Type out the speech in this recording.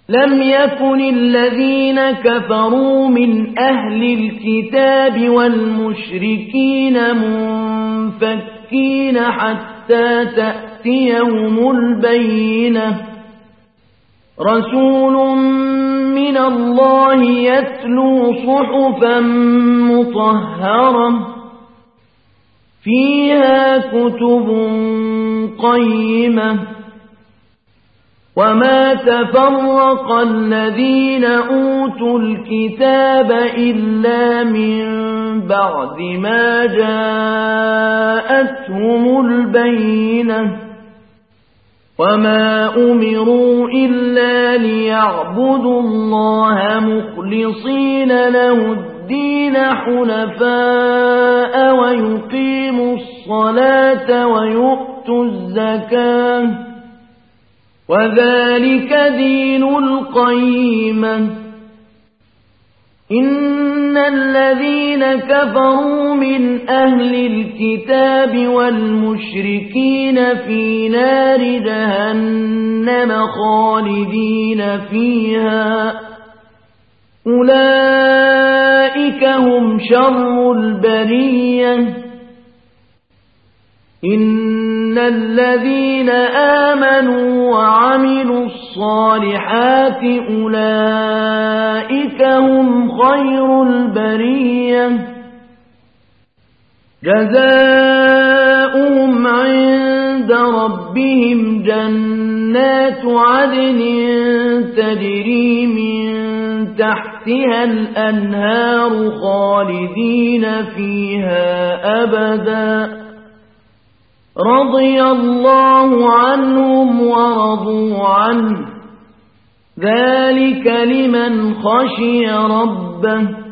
لم يكن الذين كفروا من أهل الكتاب والمشركين منفكين حتى تأتيهم البينة رسول من الله يتلو صحفا مطهرة فيها كتب قيمة وما تفرق الذين أوتوا الكتاب إلا من بعد ما جاءتهم البينة وما أمروا إلا ليعبدوا الله مخلصين له الدين حنفاء ويقيموا الصلاة ويؤتوا الزكاة وذلك دين القيمة إن الذين كفروا من أهل الكتاب والمشركين في نار جهنم خالدين فيها أولئك هم شر البرية إن الذين آمنوا وعملوا الصالحات أولئك هم خير البرية جزاؤهم عند ربهم جنات عدن تجري من تحتها الأنهار خالدين فيها أبدا رضي الله عنهم ورضوا عنه ذلك لمن خشي ربه